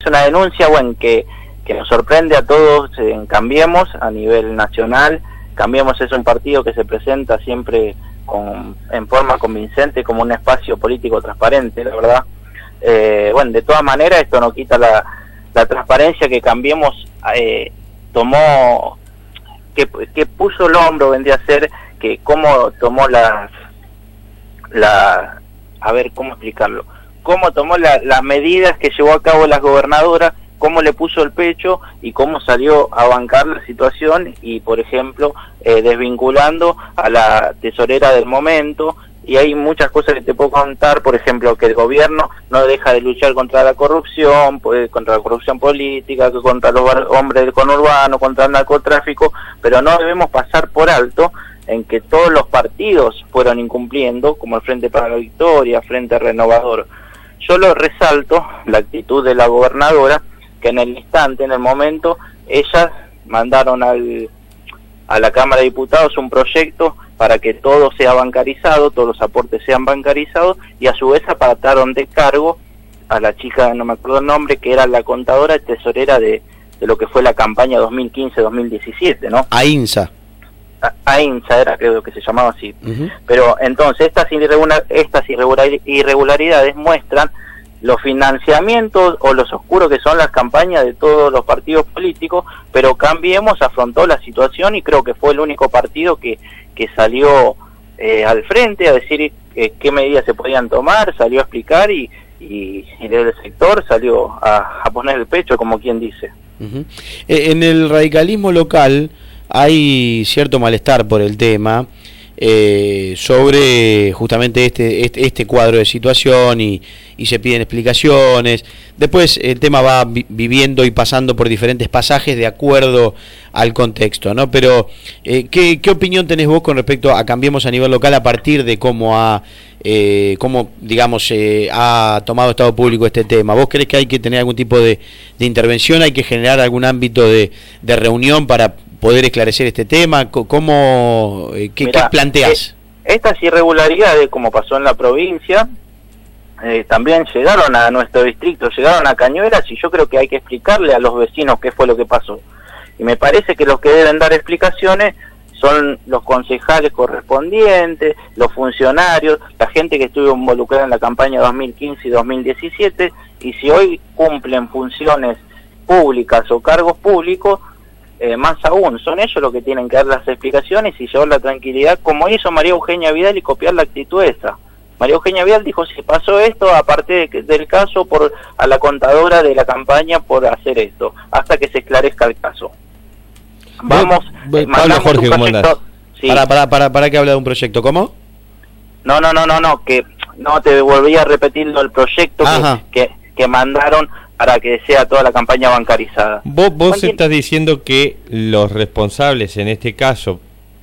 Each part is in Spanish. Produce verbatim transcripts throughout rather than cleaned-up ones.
una denuncia, bueno, que, que nos sorprende a todos en Cambiemos a nivel nacional. Cambiemos es un partido que se presenta siempre con, en forma convincente como un espacio político transparente, la verdad. Eh, bueno, de todas maneras esto no quita la, la transparencia que Cambiemos eh, tomó, que, que puso el hombro, vendría a ser que cómo tomó las, la, a ver, ¿cómo explicarlo? Cómo tomó la, las medidas que llevó a cabo la gobernadora, cómo le puso el pecho y cómo salió a bancar la situación y, por ejemplo, eh, desvinculando a la tesorera del momento. Y hay muchas cosas que te puedo contar, por ejemplo, que el gobierno no deja de luchar contra la corrupción, pues, contra la corrupción política, contra los hombres del conurbano, contra el narcotráfico, pero no debemos pasar por alto en que todos los partidos fueron incumpliendo, como el Frente para la Victoria, Frente Renovador. Yo lo resalto, la actitud de la gobernadora, que en el instante, en el momento, ellas mandaron al, a la Cámara de Diputados un proyecto para que todo sea bancarizado, todos los aportes sean bancarizados, y a su vez apartaron de cargo a la chica, no me acuerdo el nombre, que era la contadora y tesorera de, de lo que fue la campaña dos mil quince dos mil diecisiete, ¿no? AINSA. AINSA era, creo que se llamaba así. Uh-huh. Pero entonces estas, irregular, estas irregularidades muestran los financiamientos o los oscuros que son las campañas de todos los partidos políticos, pero Cambiemos afrontó la situación y creo que fue el único partido que, que salió eh, al frente a decir eh, qué medidas se podían tomar, salió a explicar y, y, y desde el sector salió a, a poner el pecho, como quien dice. Uh-huh. eh, en el radicalismo local hay cierto malestar por el tema, eh, sobre justamente este, este este cuadro de situación y, y se piden explicaciones. Después el tema va vi viviendo y pasando por diferentes pasajes de acuerdo al contexto, ¿no? Pero eh, ¿qué, ¿qué opinión tenés vos con respecto a Cambiemos a nivel local a partir de cómo ha, eh, cómo, digamos, eh, ha tomado Estado Público este tema? ¿Vos crees que hay que tener algún tipo de, de intervención, hay que generar algún ámbito de, de reunión para poder esclarecer este tema? ¿Cómo, eh, qué, Mirá, ¿qué planteás? Eh, estas irregularidades, como pasó en la provincia, eh, también llegaron a nuestro distrito, llegaron a Cañuelas, y yo creo que hay que explicarle a los vecinos qué fue lo que pasó. Y me parece que los que deben dar explicaciones son los concejales correspondientes, los funcionarios, la gente que estuvo involucrada en la campaña dos mil quince y dos mil diecisiete, y si hoy cumplen funciones públicas o cargos públicos, Eh, más aún, son ellos los que tienen que dar las explicaciones y llevar la tranquilidad, como hizo María Eugenia Vidal, y copiar la actitud esa. María Eugenia Vidal dijo, si pasó esto, aparte de, del caso, por a la contadora de la campaña por hacer esto, hasta que se esclarezca el caso. Vamos, eh, Pablo Jorge, ¿cómo andás? Sí. Para, para, para, para que habla de un proyecto, ¿cómo? No, no, no, no, no, que no te volví a repetirlo, el proyecto que, que, que mandaron para que sea toda la campaña bancarizada. Vos, vos estás diciendo que los responsables, en este caso,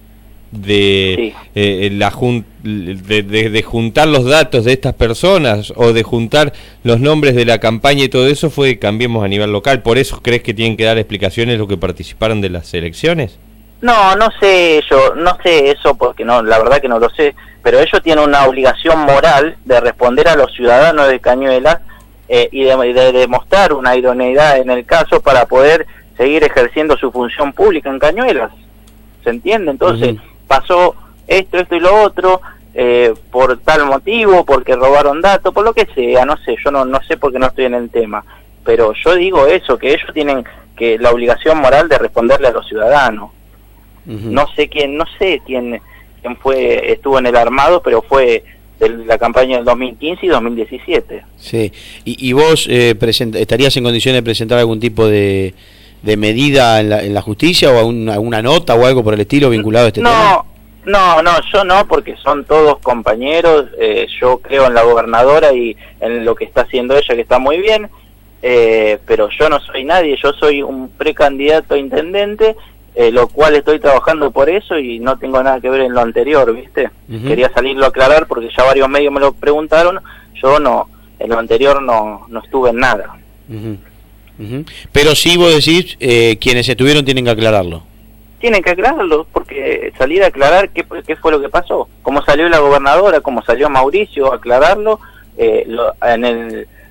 de, sí. eh, la jun de, de, de juntar los datos de estas personas o de juntar los nombres de la campaña y todo eso fue Cambiemos a nivel local. ¿Por eso crees que tienen que dar explicaciones los que participaron de las elecciones? No, no sé yo, no sé eso porque no, la verdad que no lo sé, pero ellos tienen una obligación moral de responder a los ciudadanos de Cañuelas Eh, y de, de demostrar una idoneidad en el caso para poder seguir ejerciendo su función pública en Cañuelas. ¿Se entiende? Entonces, uh-huh. pasó esto, esto y lo otro, eh, por tal motivo, porque robaron datos, por lo que sea, no sé, yo no, no sé porque no estoy en el tema, pero yo digo eso, que ellos tienen que la obligación moral de responderle a los ciudadanos. Uh-huh. No sé quién, no sé quién, quién fue, estuvo en el armado, pero fue de la campaña del dos mil quince y dos mil diecisiete. Sí, y, y vos eh, estarías en condiciones de presentar algún tipo de, de medida en la, en la justicia o alguna, alguna nota o algo por el estilo vinculado a este no, tema. No, no, yo no, porque son todos compañeros, eh, yo creo en la gobernadora y en lo que está haciendo ella, que está muy bien, eh, pero yo no soy nadie, yo soy un precandidato a intendente, Eh, lo cual estoy trabajando por eso y no tengo nada que ver en lo anterior, ¿viste? Uh-huh. Quería salirlo a aclarar porque ya varios medios me lo preguntaron, yo no, en lo anterior no, no estuve en nada. Uh-huh. Uh-huh. Pero sí vos decís, eh, quienes estuvieron tienen que aclararlo. Tienen que aclararlo, porque salir a aclarar qué, qué fue lo que pasó, cómo salió la gobernadora, cómo salió Mauricio a aclararlo, eh, lo, en el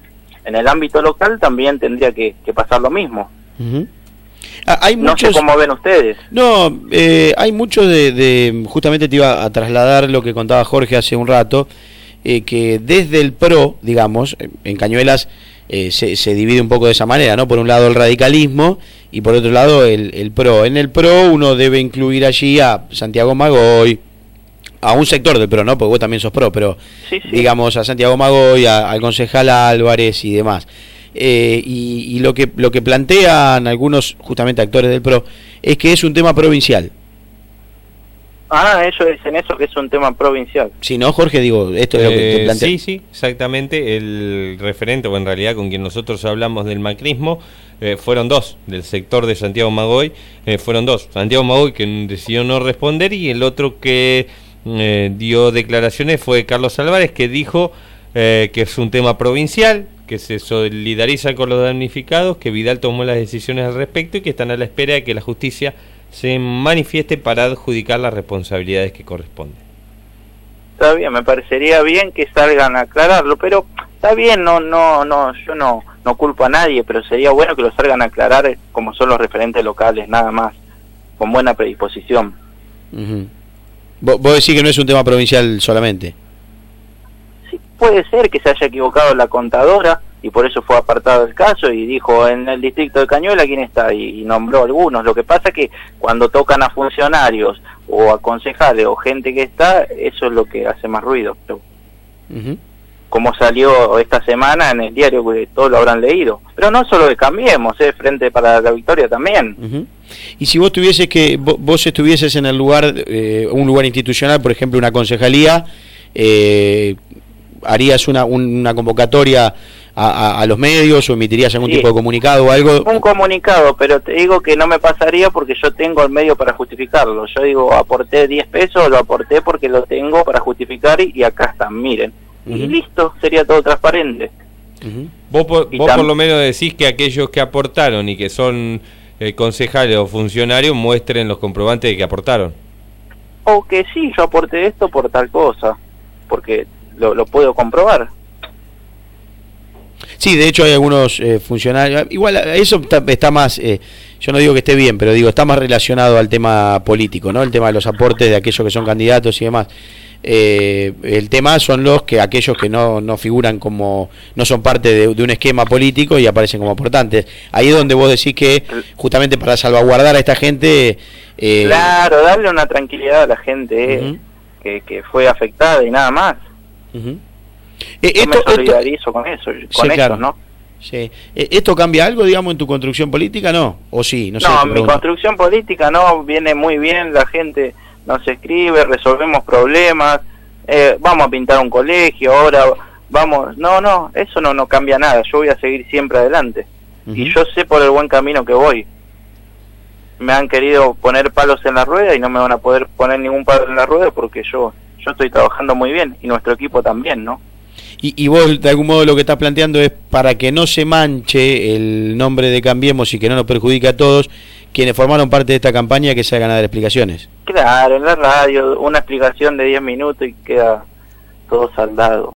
en el ámbito local también tendría que, que pasar lo mismo. Uh-huh. Ah, hay muchos... No sé cómo ven ustedes. No, eh, hay mucho de, de... Justamente te iba a trasladar lo que contaba Jorge hace un rato, eh, que desde el PRO, digamos, en Cañuelas eh, se, se divide un poco de esa manera, ¿no? Por un lado el radicalismo y por otro lado el, el PRO. En el PRO uno debe incluir allí a Santiago Magoy, a un sector del PRO, ¿no? Porque vos también sos PRO, pero sí, sí. digamos a Santiago Magoy, a, al concejal Álvarez y demás. Eh, y, y lo que lo que plantean algunos justamente actores del PRO es que es un tema provincial. Ah, ellos dicen eso, que es un tema provincial. Sí, ¿no, Jorge? Digo, esto es lo que eh, te plantea. Sí, sí, exactamente. El referente, o en realidad con quien nosotros hablamos del macrismo, eh, fueron dos, del sector de Santiago Magoy, eh, fueron dos. Santiago Magoy, que decidió no responder, y el otro que eh, dio declaraciones fue Carlos Álvarez, que dijo eh, que es un tema provincial, que se solidariza con los damnificados, que Vidal tomó las decisiones al respecto y que están a la espera de que la justicia se manifieste para adjudicar las responsabilidades que corresponden. Está bien, me parecería bien que salgan a aclararlo, pero está bien, no, no, no, yo no, no culpo a nadie, pero sería bueno que lo salgan a aclarar como son los referentes locales, nada más, con buena predisposición. Uh-huh. ¿Vos, vos decís que no es un tema provincial solamente? Sí, puede ser que se haya equivocado la contadora y por eso fue apartado el caso y dijo en el distrito de Cañuelas quién está y, y nombró algunos. Lo que pasa es que cuando tocan a funcionarios o a concejales o gente que está, eso es lo que hace más ruido. Pero, uh-huh. Como salió esta semana en el diario, que todos lo habrán leído. Pero no solo de Cambiemos, eh, Frente para la Victoria también. Uh-huh. Y si vos tuvieses que, vos, vos estuvieses en el lugar, eh, un lugar institucional, por ejemplo una concejalía, eh, ¿harías una, una convocatoria a, a, a los medios o emitirías algún sí. tipo de comunicado o algo? Un comunicado, pero te digo que no me pasaría porque yo tengo el medio para justificarlo. Yo digo, aporté diez pesos, lo aporté porque lo tengo para justificar y, y acá están, miren. Uh-huh. Y listo, sería todo transparente. Uh-huh. Vos, por, vos por lo menos decís que aquellos que aportaron y que son eh, concejales o funcionarios muestren los comprobantes de que aportaron. O que sí, yo aporté esto por tal cosa, porque lo, lo puedo comprobar. Sí, de hecho hay algunos eh, funcionarios, igual eso está, está más, eh, yo no digo que esté bien, pero digo, está más relacionado al tema político, ¿no? El tema de los aportes de aquellos que son candidatos y demás. Eh, el tema son los que aquellos que no, no figuran como, no son parte de, de un esquema político y aparecen como aportantes. Ahí es donde vos decís que justamente para salvaguardar a esta gente... Eh, claro, darle una tranquilidad a la gente uh-huh. que, que fue afectada y nada más. Uh-huh. Eh, Yo esto, me solidarizo esto, con eso, con sí, eso, claro. ¿no? Sí. ¿Esto cambia algo, digamos, en tu construcción política, no? ¿O sí? No, sé, no mi construcción política no, viene muy bien, la gente nos escribe, resolvemos problemas, eh, vamos a pintar un colegio, ahora vamos... No, no, eso no, no cambia nada, yo voy a seguir siempre adelante. Uh-huh. Y yo sé por el buen camino que voy. Me han querido poner palos en la rueda y no me van a poder poner ningún palo en la rueda porque yo, yo estoy trabajando muy bien y nuestro equipo también, ¿no? Y, y vos, de algún modo, lo que estás planteando es para que no se manche el nombre de Cambiemos y que no nos perjudique a todos, quienes formaron parte de esta campaña, que se hagan a dar explicaciones. Claro, en la radio, una explicación de diez minutos y queda todo saldado.